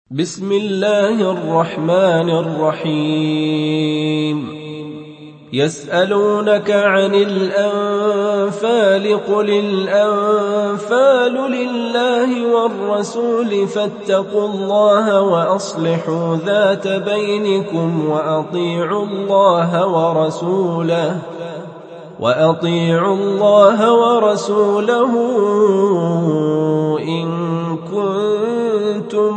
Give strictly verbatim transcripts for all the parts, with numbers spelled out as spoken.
بسم الله الرحمن الرحيم يسألونك عن الأنفال قل الأنفال لله والرسول فاتقوا الله وأصلحوا ذات بينكم وأطيعوا الله ورسوله وأطيعوا الله ورسوله إن كنتم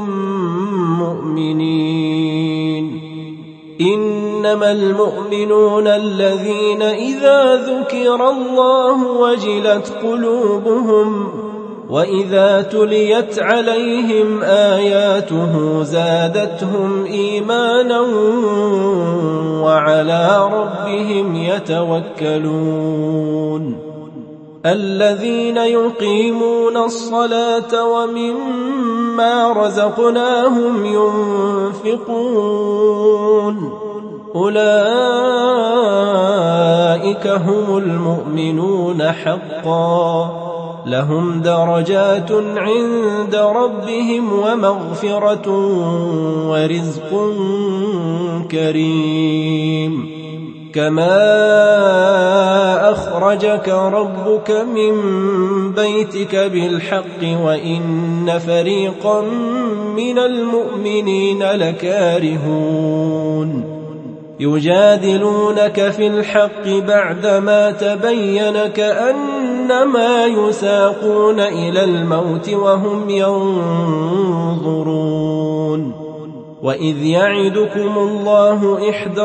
مؤمنين إنما المؤمنون الذين إذا ذكر الله وجلت قلوبهم وإذا تليت عليهم آياته زادتهم إيمانا وعلى ربهم يتوكلون الذين يقيمون الصلاة ومما رزقناهم ينفقون أولئك هم المؤمنون حقا لهم درجات عند ربهم ومغفرة ورزق كريم كما أخرجك ربك من بيتك بالحق وإن فريقا من المؤمنين لكارهون يجادلونك في الحق بعدما تبين كأنما يساقون إلى الموت وهم ينظرون وإذ يعدكم الله إحدى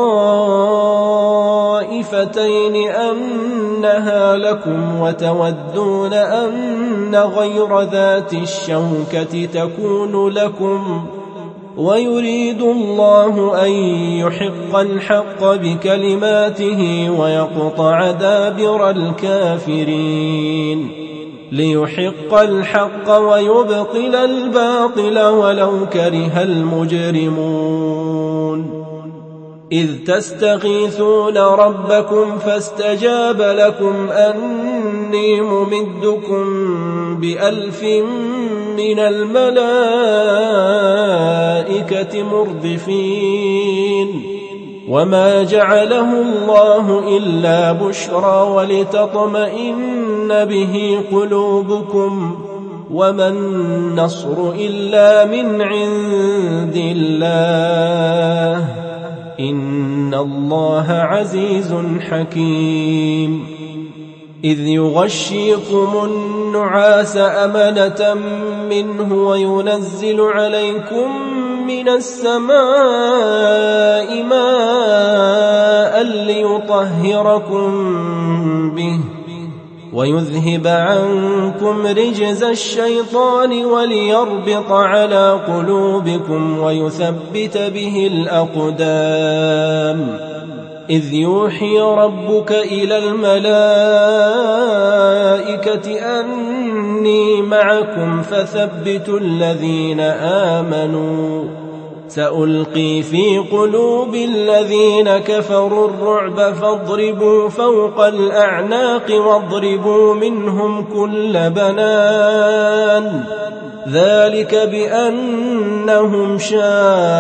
الطائفتين أنها لكم وتودون أن غير ذات الشوكة تكون لكم ويريد الله أن يحق الحق بكلماته ويقطع دابر الكافرين ليحق الحق ويبطل الباطل ولو كره المجرمون إذ تستغيثون ربكم فاستجاب لكم أني ممدكم بألف من الملائكة مردفين وما جعله الله إلا بشرى ولتطمئن به قلوبكم وما النصر إلا من عند الله إن الله عزيز حكيم إذ يغشيكم النعاس أمنة منه وينزل عليكم من السماء ماء ليطهركم به ويذهب عنكم رجز الشيطان وليربط على قلوبكم ويثبت به الأقدام إذ يوحي ربك إلى الملائكة أني معكم فثبتوا الذين آمنوا سألقي في قلوب الذين كفروا الرعب فاضربوا فوق الأعناق واضربوا منهم كل بنان ذلك بأنهم شاقوا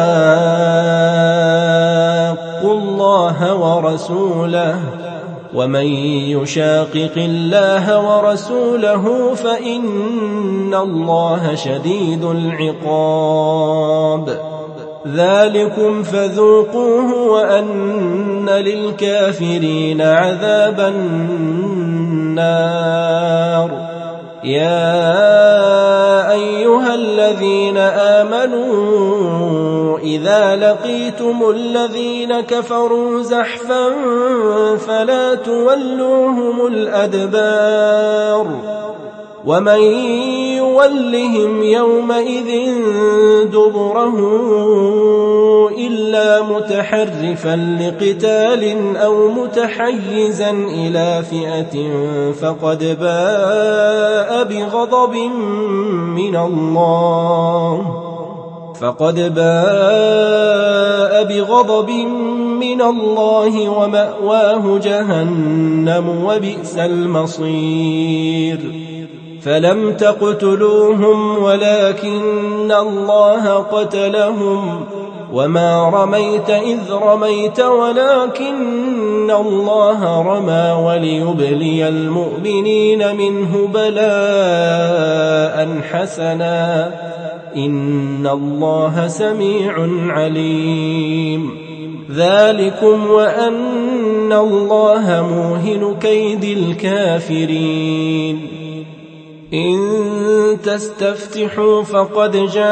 الله ورسوله ومن يشاقق الله ورسوله فإن الله شديد العقاب ذلكم فذوقوه وأن للكافرين عذاب النار يا أيها الذين آمنوا إذا لقيتم الذين كفروا زحفا فلا تولوهم الأدبار ومن يولهم يومئذ دبره إلا متحرفا لقتال أو متحيزا إلى فئة فقد باء بغضب من الله فقد باء بغضب من الله ومأواه جهنم وبئس المصير فلم تقتلوهم ولكن الله قتلهم وما رميت إذ رميت ولكن الله رمى وليبلي المؤمنين منه بلاء حسنا إن الله سميع عليم. ذلكم وأن الله موهن كيد الكافرين. إن تستفتحوا فقد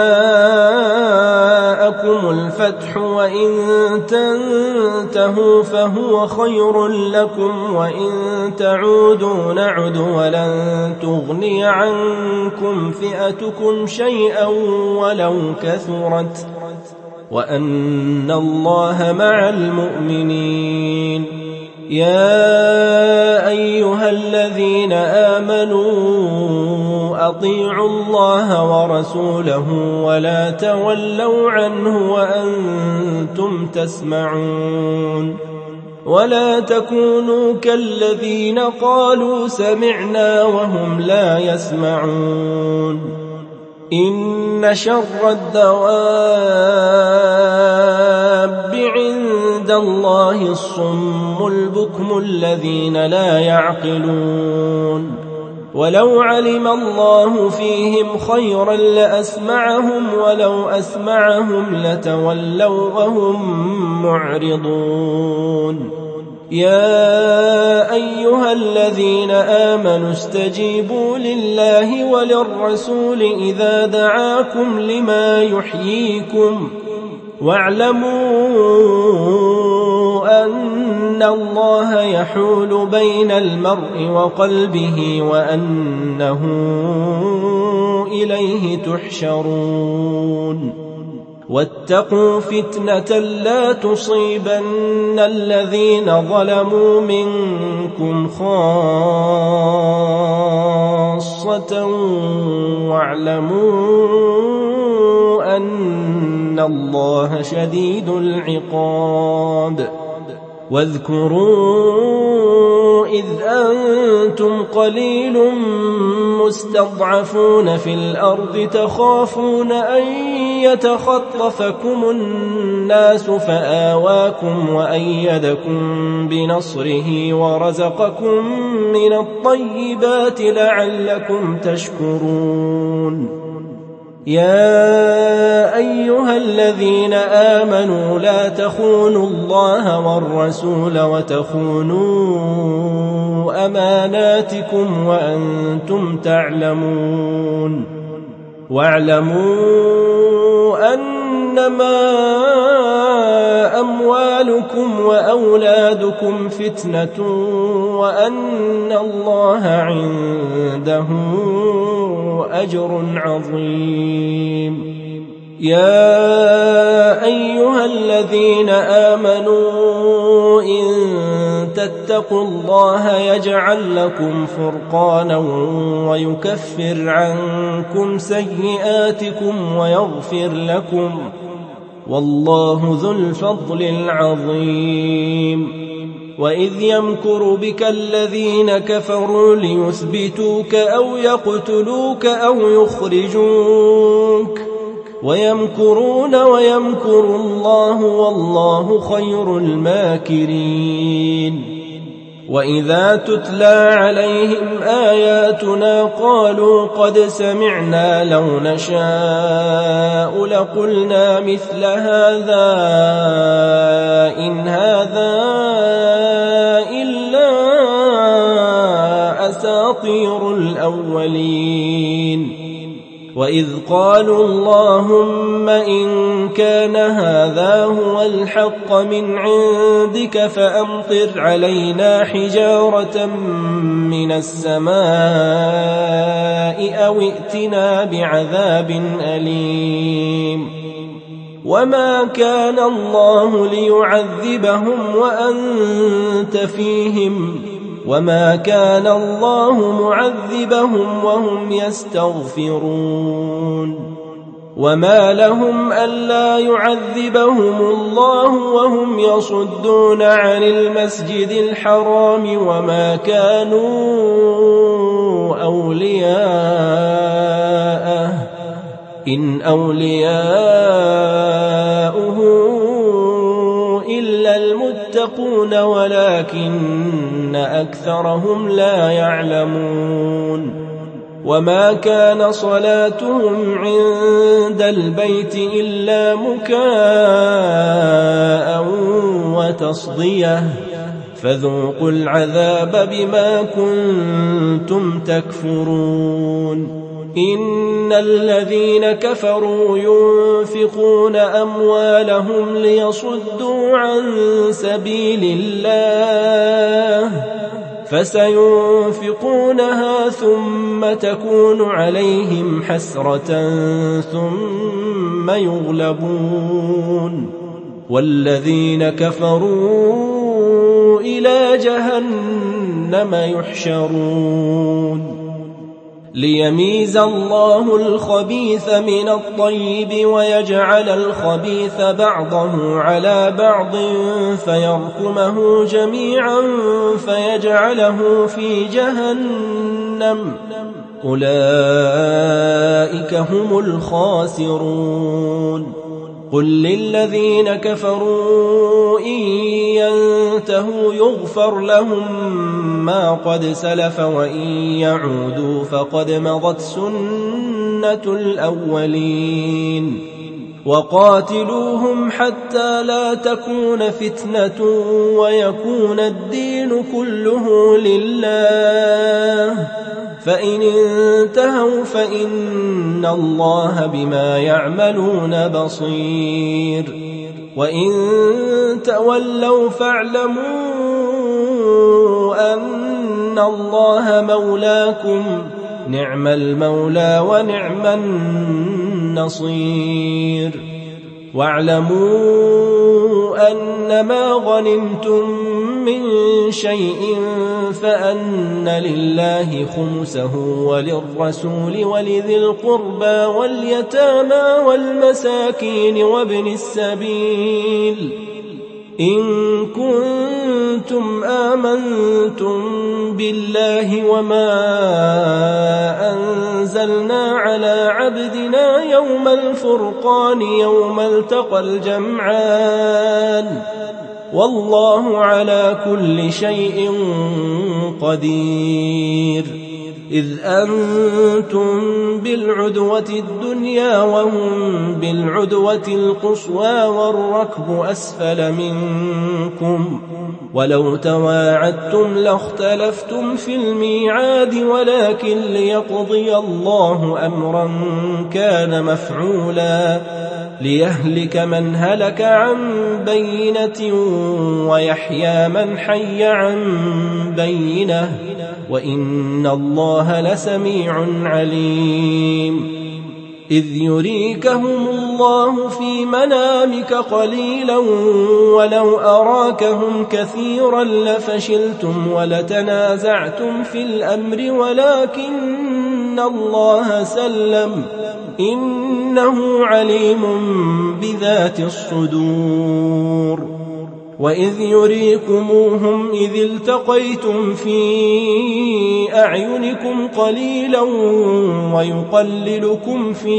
جاءكم الفتح وإن تنتهوا فهو خير لكم وإن تعودوا نعد ولن تغني عنكم فئتكم شيئا ولو كثرت وأن الله مع المؤمنين. يا أيها الذين آمنوا أطيعوا الله ورسوله ولا تولوا عنه وأنتم تسمعون ولا تكونوا كالذين قالوا سمعنا وهم لا يسمعون. إن شر الدواب عند الله الصم البكم الذين لا يعقلون. ولو علم الله فيهم خيرا لأسمعهم ولو أسمعهم لتولوا وهم معرضون. يا أيها الذين آمنوا استجيبوا لله وللرسول إذا دعاكم لما يحييكم واعلموا أن الله يحول بين المرء وقلبه وأنه إليه تحشرون. واتقوا فتنة لا تصيبن الذين ظلموا منكم خاصة واعلموا أن الله شديد العقاب. واذكروا إذ أنتم قليل مستضعفون في الأرض تخافون أن يتخطفكم الناس فآواكم وأيدكم بنصره ورزقكم من الطيبات لعلكم تشكرون. يا أيها الذين آمنوا لا تخونوا الله والرسول وتخونوا أماناتكم وأنتم تعلمون. واعلموا أنما أموالكم وأولادكم فتنة وأن الله عنده أجر عظيم. يا أيها الذين آمنوا إن تتقوا الله يجعل لكم فرقانا ويكفر عنكم سيئاتكم ويغفر لكم والله ذو الفضل العظيم. وإذ يمكر بك الذين كفروا ليثبتوك أو يقتلوك أو يخرجوك ويمكرون ويمكر الله والله خير الماكرين. وإذا تتلى عليهم آياتنا قالوا قد سمعنا لو نشاء لقلنا مثل هذا إن هذا إلا أساطير الأولين. وإذ قالوا اللهم إن كان هذا هو الحق من عندك فأمطر علينا حجارة من السماء أو ائتنا بعذاب أليم. وما كان الله ليعذبهم وأنت فيهم وما كان الله معذبهم وهم يستغفرون. وما لهم ألا يعذبهم الله وهم يصدون عن المسجد الحرام وما كانوا أولياءه إن أولياؤه إلا المتقون ولكن أكثرهم لا يعلمون وما كان صلاتهم عند البيت إلا مكاء وتصدية فذوقوا العذاب بما كنتم تكفرون إن الذين كفروا ينفقون أموالهم ليصدوا عن سبيل الله فسينفقونها ثم تكون عليهم حسرة ثم يغلبون والذين كفروا إلى جهنم يحشرون ليميز الله الخبيث من الطيب ويجعل الخبيث بعضه على بعض فيركمه جميعا فيجعله في جهنم أولئك هم الخاسرون قل للذين كفروا إن ينتهوا يغفر لهم ما قد سلف وإن يعودوا فقد مضت سنة الأولين وقاتلوهم حتى لا تكون فتنة ويكون الدين كله لله فإن انتهوا فإن الله بما يعملون بصير وإن تولوا فاعلموا أن الله مولاكم نعم المولى ونعم النصير واعلموا أنما غنمتم من شيء فأن لله خمسه وللرسول ولذي القربى واليتامى والمساكين وابن السبيل إن كنتم آمنتم بالله وما أنزلنا على عبدنا يوم الفرقان يوم التقى الجمعان والله على كل شيء قدير إذ أنتم بالعدوة الدنيا وهم بالعدوة القصوى والركب أسفل منكم ولو تواعدتم لاختلفتم في الميعاد ولكن ليقضي الله أمرا كان مفعولا ليهلك من هلك عن بينة ويحيى من حي عن بينة وإن الله لسميع عليم إذ يريكهم الله في منامك قليلا ولو أراكهم كثيرا لفشلتم ولتنازعتم في الأمر ولكن الله سلم إنه عليم بذات الصدور وإذ يريكموهم إذ التقيتم في أعينكم قليلا ويقللكم في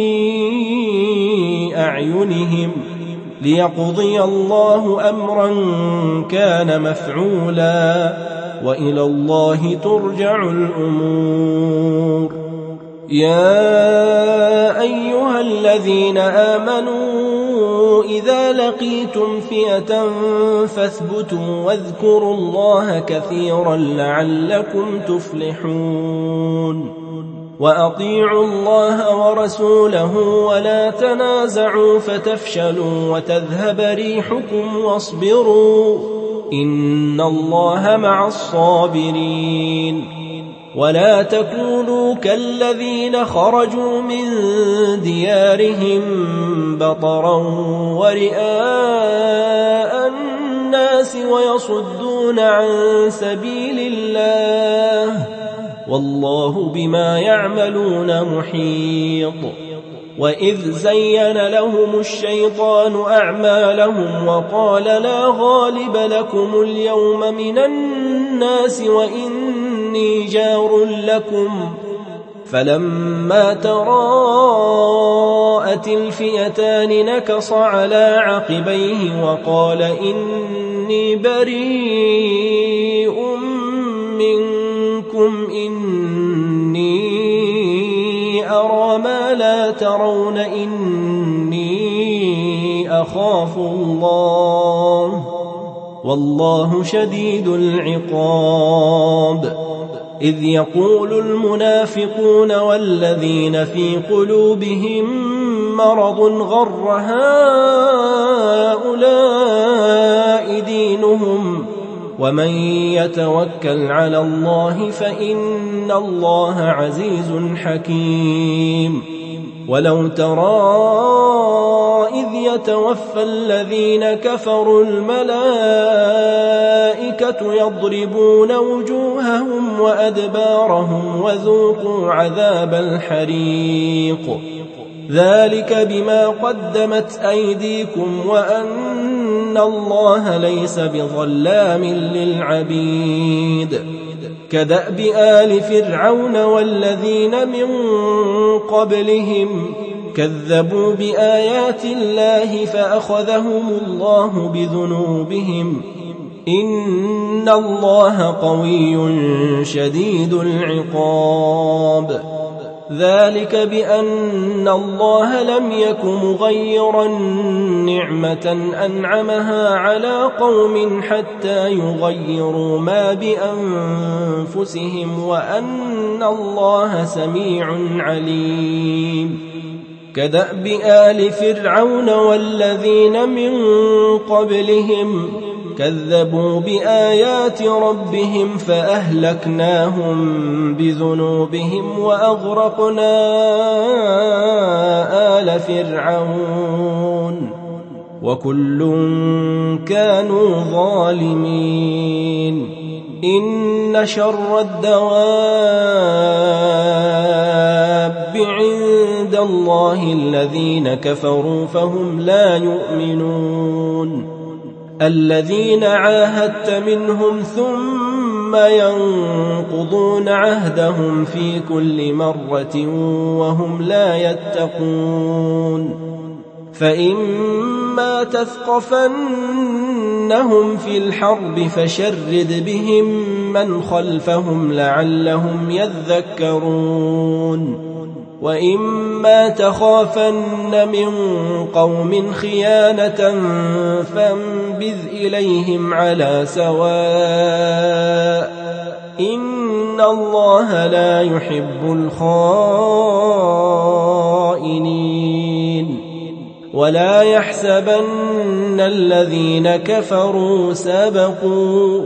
أعينهم ليقضي الله أمرا كان مفعولا وإلى الله ترجع الأمور يا أيها الذين آمنوا إذا لقيتم فئة فاثبتوا واذكروا الله كثيرا لعلكم تفلحون وأطيعوا الله ورسوله ولا تنازعوا فتفشلوا وتذهب ريحكم واصبروا إن الله مع الصابرين ولا تكونوا كالذين خرجوا من ديارهم بطرا ورئاء الناس ويصدون عن سبيل الله والله بما يعملون محيط وإذ زين لهم الشيطان أعمالهم وقال لا غالب لكم اليوم من الناس وإني جار لكم فلما تراءت الفئتان نكص على عقبيه وقال إني بريء منكم إني أرى ما لا ترون إني أخاف الله والله شديد العقاب. إذ يقول المنافقون والذين في قلوبهم مرض غر هؤلاء دينهم ومن يتوكل على الله فإن الله عزيز حكيم. ولو ترى إذ يتوفى الذين كفروا الملائكة يضربون وجوههم وأدبارهم وذوقوا عذاب الحريق ذلك بما قدمت أيديكم وأن الله ليس بظلام للعبيد. كدأب آل فرعون والذين من قبلهم كذبوا بآيات الله فأخذهم الله بذنوبهم إن الله قوي شديد العقاب. ذلك بأن الله لم يك مغيرا نعمة أنعمها على قوم حتى يغيروا ما بأنفسهم وأن الله سميع عليم. كدأب آل فرعون والذين من قبلهم كذبوا بآيات ربهم فأهلكناهم بذنوبهم وأغرقنا آل فرعون وكل كانوا ظالمين. إن شر الدواب عند الله الذين كفروا فهم لا يؤمنون. الذين عاهدت منهم ثم ينقضون عهدهم في كل مرة وهم لا يتقون. فإما تثقفنهم في الحرب فشرد بهم من خلفهم لعلهم يذكرون. وإما تخافن من قوم خيانة فانبذ إليهم على سواء إن الله لا يحب الخائنين. ولا يحسبن الذين كفروا سبقوا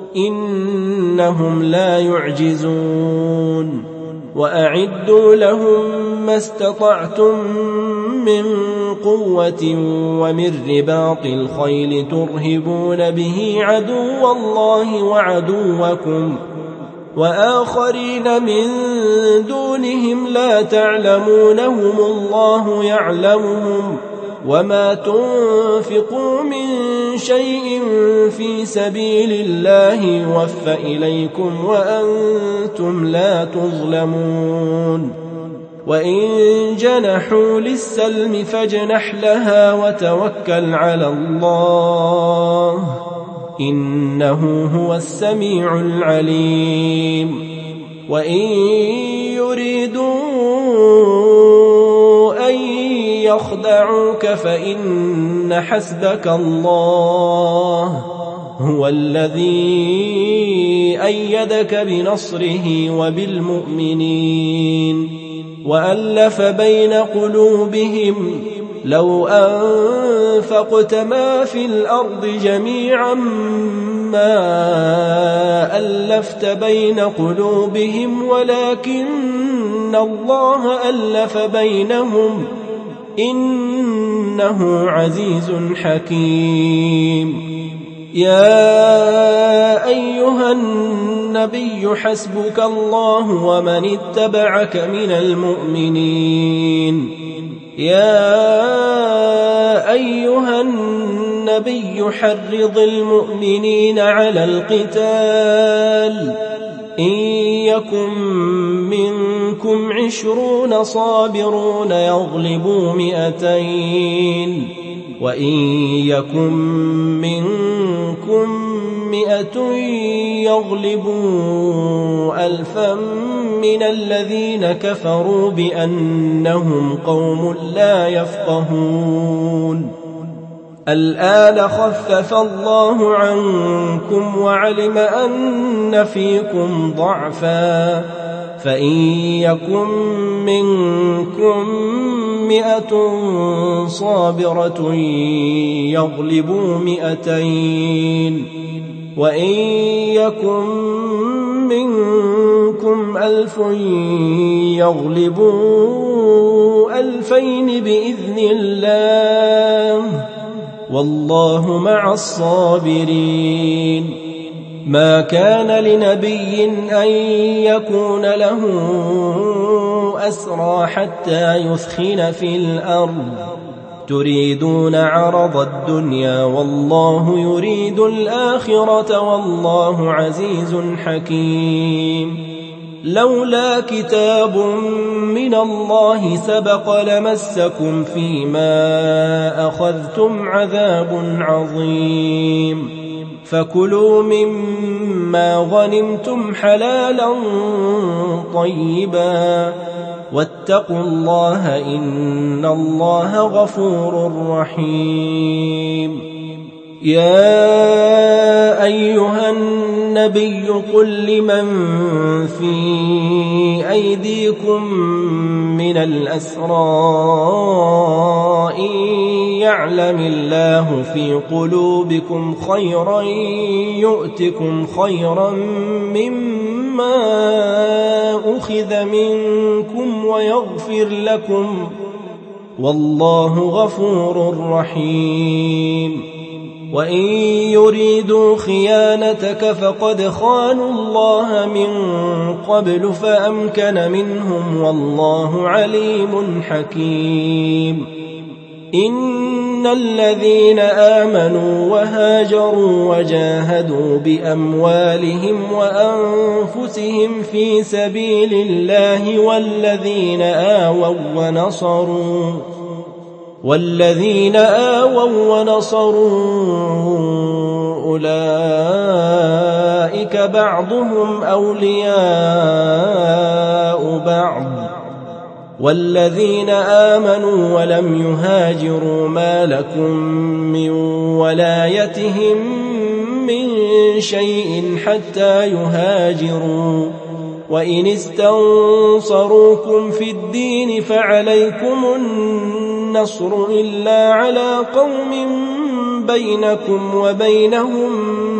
إنهم لا يعجزون. وأعدوا لهم ما استطعتم من قوة ومن رباط الخيل ترهبون به عدو الله وعدوكم وآخرين من دونهم لا تعلمونهم الله يعلمهم وما تنفقوا من شيء في سبيل الله يوفى إليكم وأنتم لا تظلمون. وإن جنحوا للسلم فاجنح لها وتوكل على الله إنه هو السميع العليم. وإن يريدوا أن يخدعوك فإن حسبك الله هو الذي أيدك بنصره وبالمؤمنين وألف بين قلوبهم لو أنفقت ما في الأرض جميعا ما ألفت بين قلوبهم ولكن الله ألف بينهم إنه عزيز حكيم. يا أيها النبي حسبك الله ومن اتبعك من المؤمنين. يا أيها النبي حرض المؤمنين على القتال إن يكن منكم عشرون صابرون يغلبوا مئتين وإن يكن منكم مئة يغلبوا ألفا من الذين كفروا بأنهم قوم لا يفقهون الآن خفف الله عنكم وعلم أن فيكم ضعفا فإن يكن منكم مئة صابرة يغلبوا مئتين وإن يكن منكم ألف يغلبوا ألفين بإذن الله والله مع الصابرين ما كان لنبي أن يكون له أسرى حتى يثخن في الأرض تريدون عرض الدنيا والله يريد الآخرة والله عزيز حكيم لولا كتاب من الله سبق لمسكم فيما أخذتم عذاب عظيم فكلوا مما غنمتم حلالا طيبا واتقوا الله إن الله غفور رحيم يا أيها النبي قل لمن في أيديكم من الأسرى إن يعلم الله في قلوبكم خيرا يؤتكم خيرا مما أخذ منكم ويغفر لكم والله غفور رحيم وإن يريدوا خيانتك فقد خانوا الله من قبل فأمكن منهم والله عليم حكيم إن الذين آمنوا وهاجروا وجاهدوا بأموالهم وأنفسهم في سبيل الله والذين آووا ونصروا والذين آووا ونصروا أولئك بعضهم أولياء بعض والذين آمنوا ولم يهاجروا ما لكم من ولايتهم من شيء حتى يهاجروا وإن استنصروكم في الدين فعليكم النصر إلا على قوم بينكم وبينهم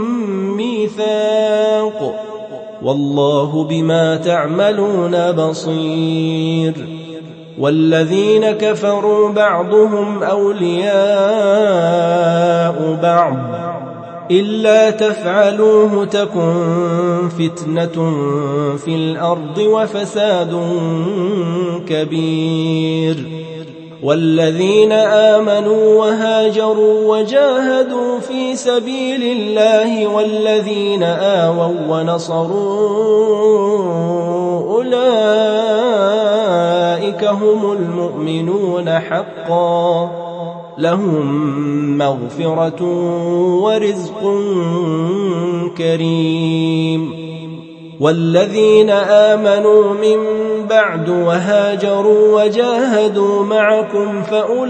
ميثاق والله بما تعملون بصير والذين كفروا بعضهم أولياء بعض إلا تفعلوه تكن فتنة في الأرض وفساد كبير والذين آمنوا وهاجروا وجاهدوا في سبيل الله والذين آووا ونصروا أولئك هم المؤمنون حقا لهم مغفرة ورزق كريم والذين آمنوا من بعد وهاجروا وجاهدوا معكم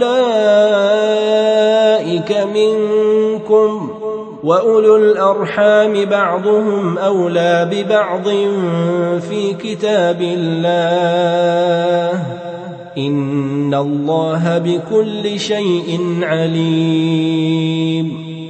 فأولئك منكم وأولو الأرحام بعضهم أولى ببعض في كتاب الله إن الله بكل شيء عليم